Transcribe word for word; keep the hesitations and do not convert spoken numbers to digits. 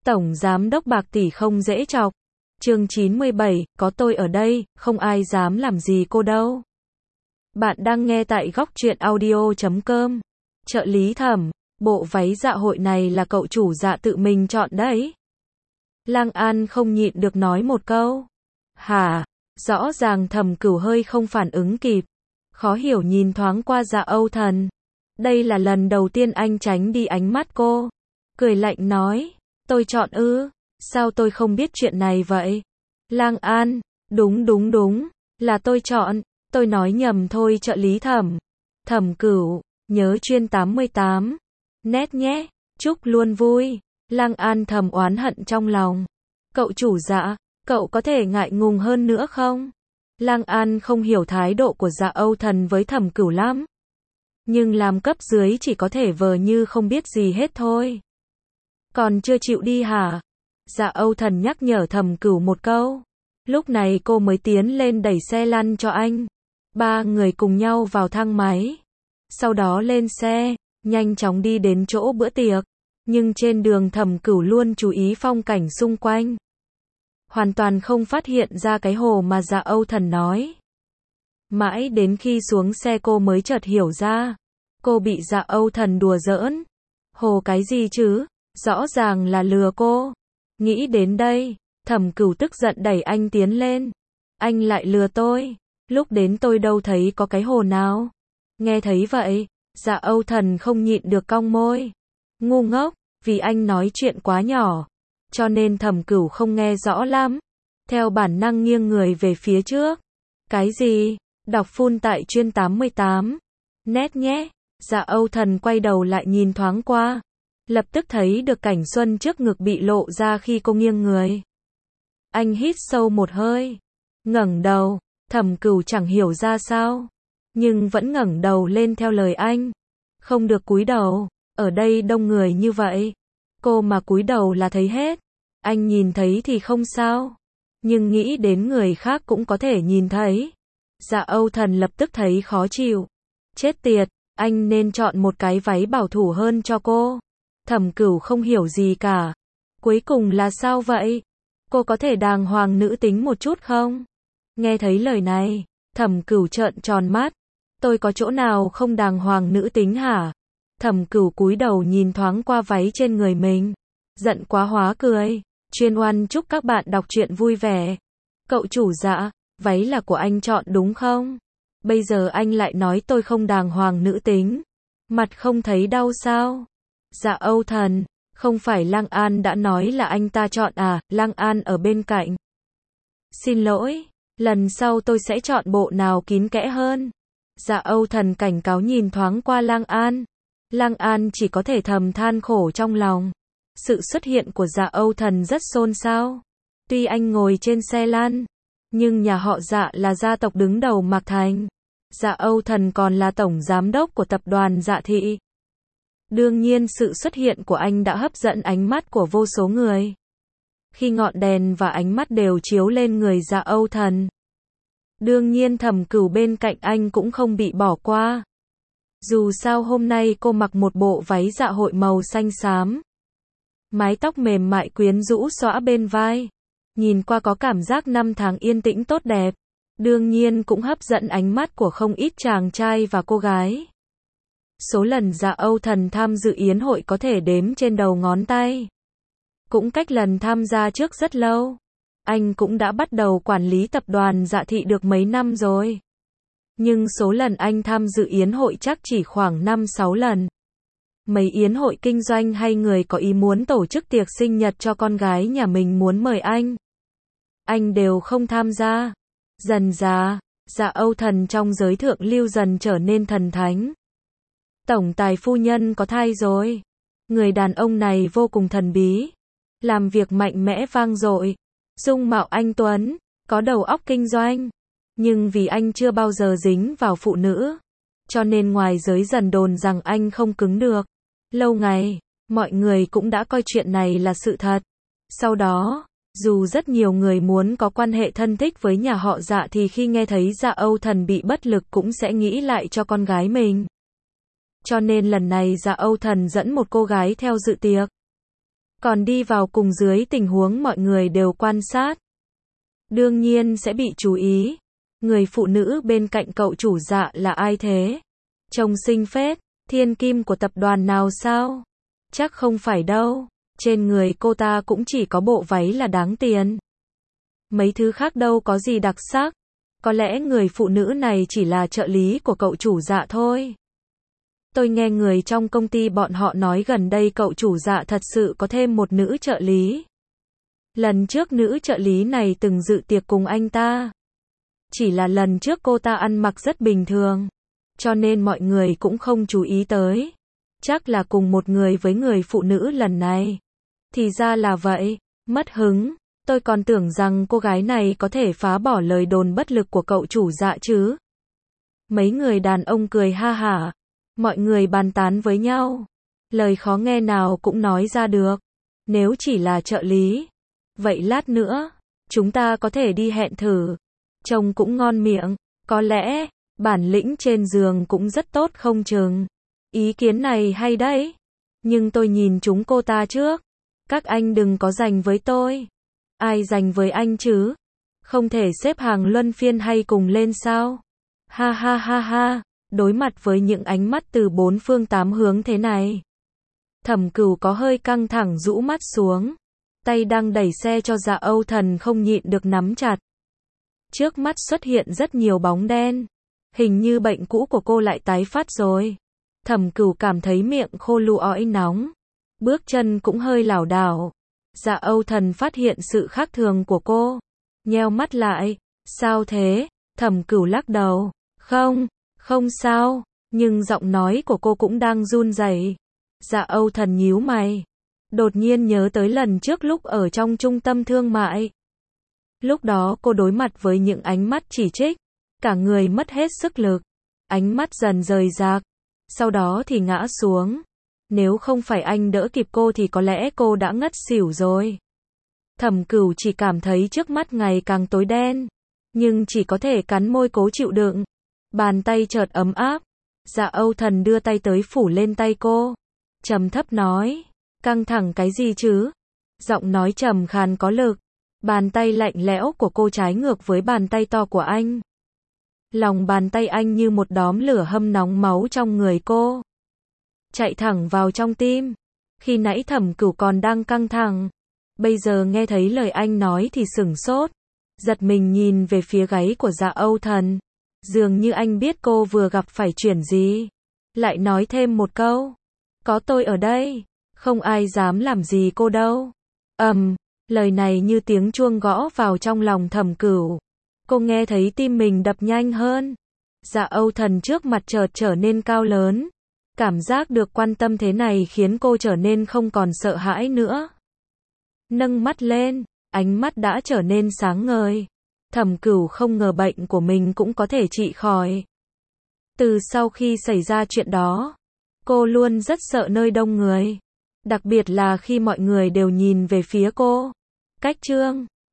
Tổng Giám đốc Bạc Tỷ không dễ chọc. Chương chín mươi bảy, có tôi ở đây, không ai dám làm gì cô đâu. Bạn đang nghe tại góc truyện audio chấm com. Trợ lý Thẩm, bộ váy dạ hội này là cậu chủ dạ tự mình chọn đấy. Lang An không nhịn được nói một câu. Hả? Rõ ràng Thẩm Cửu hơi không phản ứng kịp. Khó hiểu nhìn thoáng qua Dạ Âu Thần. Đây là lần đầu tiên anh tránh đi ánh mắt cô. Cười lạnh nói, tôi chọn ư, sao tôi không biết chuyện này vậy? Lang An, đúng đúng đúng, là tôi chọn, tôi nói nhầm thôi trợ lý Thẩm. Thẩm Cửu, nhớ chuyên tám mươi tám. Nét nhé, chúc luôn vui. Lang An thầm oán hận trong lòng. Cậu chủ Dạ, cậu có thể ngại ngùng hơn nữa không? Lang An không hiểu thái độ của Dạ Âu Thần với Thẩm Cửu lắm. Nhưng làm cấp dưới chỉ có thể vờ như không biết gì hết thôi. Còn chưa chịu đi hả? Dạ Âu Thần nhắc nhở Thẩm Cửu một câu. Lúc này cô mới tiến lên đẩy xe lăn cho anh. Ba người cùng nhau vào thang máy. Sau đó lên xe, nhanh chóng đi đến chỗ bữa tiệc. Nhưng trên đường Thẩm Cửu luôn chú ý phong cảnh xung quanh. Hoàn toàn không phát hiện ra cái hồ mà Dạ Âu Thần nói. Mãi đến khi xuống xe cô mới chợt hiểu ra. Cô bị Dạ Âu Thần đùa giỡn. Hồ cái gì chứ? Rõ ràng là lừa cô. Nghĩ đến đây, Thẩm Cửu tức giận đẩy anh tiến lên. Anh lại lừa tôi. Lúc đến tôi đâu thấy có cái hồ nào. Nghe thấy vậy, Dạ Âu Thần không nhịn được cong môi. Ngu ngốc, vì anh nói chuyện quá nhỏ. Cho nên Thẩm Cửu không nghe rõ lắm. Theo bản năng nghiêng người về phía trước. Cái gì? Đọc full tại chuyên tám mươi tám. Nét nhé. Dạ Âu Thần quay đầu lại nhìn thoáng qua. Lập tức thấy được cảnh xuân trước ngực bị lộ ra khi cô nghiêng người. Anh hít sâu một hơi. Ngẩng đầu. Thẩm Cửu chẳng hiểu ra sao. Nhưng vẫn ngẩng đầu lên theo lời anh. Không được cúi đầu. Ở đây đông người như vậy. Cô mà cúi đầu là thấy hết. Anh nhìn thấy thì không sao. Nhưng nghĩ đến người khác cũng có thể nhìn thấy. Dạ Âu Thần lập tức thấy khó chịu. Chết tiệt, anh nên chọn một cái váy bảo thủ hơn cho cô. Thẩm Cửu không hiểu gì cả. Cuối cùng là sao vậy? Cô có thể đàng hoàng nữ tính một chút không? Nghe thấy lời này, Thẩm Cửu trợn tròn mắt. Tôi có chỗ nào không đàng hoàng nữ tính hả? Thẩm Cửu cúi đầu nhìn thoáng qua váy trên người mình. Giận quá hóa cười. Chuyên oan chúc các bạn đọc truyện vui vẻ. Cậu chủ Dạ, váy là của anh chọn đúng không? Bây giờ anh lại nói tôi không đàng hoàng nữ tính. Mặt không thấy đau sao? Dạ Âu Thần, không phải Lang An đã nói là anh ta chọn à? Lang An ở bên cạnh. Xin lỗi, lần sau tôi sẽ chọn bộ nào kín kẽ hơn. Dạ Âu Thần cảnh cáo nhìn thoáng qua Lang An. Lang An chỉ có thể thầm than khổ trong lòng. Sự xuất hiện của Dạ Âu Thần rất xôn xao. Tuy anh ngồi trên xe lăn, nhưng nhà họ Dạ là gia tộc đứng đầu Mạc Thành. Dạ Âu Thần còn là tổng giám đốc của tập đoàn Dạ Thị. Đương nhiên sự xuất hiện của anh đã hấp dẫn ánh mắt của vô số người. Khi ngọn đèn và ánh mắt đều chiếu lên người Dạ Âu Thần. Đương nhiên Thẩm Cửu bên cạnh anh cũng không bị bỏ qua. Dù sao hôm nay cô mặc một bộ váy dạ hội màu xanh xám. Mái tóc mềm mại quyến rũ xõa bên vai. Nhìn qua có cảm giác năm tháng yên tĩnh tốt đẹp. Đương nhiên cũng hấp dẫn ánh mắt của không ít chàng trai và cô gái. Số lần Dạ Âu Thần tham dự yến hội có thể đếm trên đầu ngón tay. Cũng cách lần tham gia trước rất lâu. Anh cũng đã bắt đầu quản lý tập đoàn Dạ Thị được mấy năm rồi. Nhưng số lần anh tham dự yến hội chắc chỉ khoảng năm sáu lần. Mấy yến hội kinh doanh hay người có ý muốn tổ chức tiệc sinh nhật cho con gái nhà mình muốn mời anh. Anh đều không tham gia. Dần dà, Dạ Âu Thần trong giới thượng lưu dần trở nên thần thánh. Tổng tài phu nhân có thai rồi. Người đàn ông này vô cùng thần bí. Làm việc mạnh mẽ vang dội. Dung mạo anh tuấn, có đầu óc kinh doanh. Nhưng vì anh chưa bao giờ dính vào phụ nữ. Cho nên ngoài giới dần đồn rằng anh không cứng được. Lâu ngày, mọi người cũng đã coi chuyện này là sự thật. Sau đó, dù rất nhiều người muốn có quan hệ thân thích với nhà họ Dạ thì khi nghe thấy Dạ Âu Thần bị bất lực cũng sẽ nghĩ lại cho con gái mình. Cho nên lần này Dạ Âu Thần dẫn một cô gái theo dự tiệc. còn đi vào cùng dưới tình huống mọi người đều quan sát. Đương nhiên sẽ bị chú ý. Người phụ nữ bên cạnh cậu chủ Dạ là ai thế? Trông xinh phết, thiên kim của tập đoàn nào sao? Chắc không phải đâu. Trên người cô ta cũng chỉ có bộ váy là đáng tiền. Mấy thứ khác đâu có gì đặc sắc. Có lẽ người phụ nữ này chỉ là trợ lý của cậu chủ Dạ thôi. Tôi nghe người trong công ty bọn họ nói gần đây cậu chủ Dạ thật sự có thêm một nữ trợ lý. Lần trước nữ trợ lý này từng dự tiệc cùng anh ta. Chỉ là lần trước cô ta ăn mặc rất bình thường, cho nên mọi người cũng không chú ý tới. Chắc là cùng một người với người phụ nữ lần này. Thì ra là vậy, mất hứng. Tôi còn tưởng rằng cô gái này có thể phá bỏ lời đồn bất lực của cậu chủ Dạ chứ. Mấy người đàn ông cười ha hả. Mọi người bàn tán với nhau. Lời khó nghe nào cũng nói ra được. Nếu chỉ là trợ lý, vậy lát nữa, chúng ta có thể đi hẹn thử. Trông cũng ngon miệng. Có lẽ, bản lĩnh trên giường cũng rất tốt không chừng. Ý kiến này hay đấy. Nhưng tôi nhìn chúng cô ta trước. Các anh đừng có giành với tôi. Ai giành với anh chứ? Không thể xếp hàng luân phiên hay cùng lên sao? Ha ha ha ha. Đối mặt với những ánh mắt từ bốn phương tám hướng thế này, Thẩm Cửu có hơi căng thẳng rũ mắt xuống. Tay đang đẩy xe cho Dạ Âu Thần không nhịn được nắm chặt. Trước mắt xuất hiện rất nhiều bóng đen. Hình như bệnh cũ của cô lại tái phát rồi. Thẩm Cửu cảm thấy miệng khô lụ ỏi nóng. Bước chân cũng hơi lảo đảo. Dạ Âu Thần phát hiện sự khác thường của cô. Nheo mắt lại. Sao thế? Thẩm Cửu lắc đầu. Không, không sao. Nhưng giọng nói của cô cũng đang run rẩy. Dạ Âu Thần nhíu mày. Đột nhiên nhớ tới lần trước lúc ở trong trung tâm thương mại. Lúc đó cô đối mặt với những ánh mắt chỉ trích. Cả người mất hết sức lực. Ánh mắt dần rời rạc. Sau đó thì ngã xuống. Nếu không phải anh đỡ kịp cô thì có lẽ cô đã ngất xỉu rồi. Thẩm Cửu chỉ cảm thấy trước mắt ngày càng tối đen. Nhưng chỉ có thể cắn môi cố chịu đựng. Bàn tay chợt ấm áp. Dạ Âu Thần đưa tay tới phủ lên tay cô. Trầm thấp nói. Căng thẳng cái gì chứ? Giọng nói trầm khàn có lực. Bàn tay lạnh lẽo của cô trái ngược với bàn tay to của anh. Lòng bàn tay anh như một đóm lửa hâm nóng máu trong người cô. Chạy thẳng vào trong tim. Khi nãy Thẩm Cửu còn đang căng thẳng. Bây giờ nghe thấy lời anh nói thì sửng sốt. Giật mình nhìn về phía gáy của Dạ Âu Thần. Dường như anh biết cô vừa gặp phải chuyện gì. Lại nói thêm một câu. Có tôi ở đây. Không ai dám làm gì cô đâu. Ầm, um, lời này như tiếng chuông gõ vào trong lòng Thẩm Cửu. Cô nghe thấy tim mình đập nhanh hơn. Dạ Âu Thần trước mặt chợt trở nên cao lớn. Cảm giác được quan tâm thế này khiến cô trở nên không còn sợ hãi nữa. Nâng mắt lên, ánh mắt đã trở nên sáng ngời. Thẩm Cửu không ngờ bệnh của mình cũng có thể trị khỏi. Từ sau khi xảy ra chuyện đó, cô luôn rất sợ nơi đông người. Đặc biệt là khi mọi người đều nhìn về phía cô. Cách chương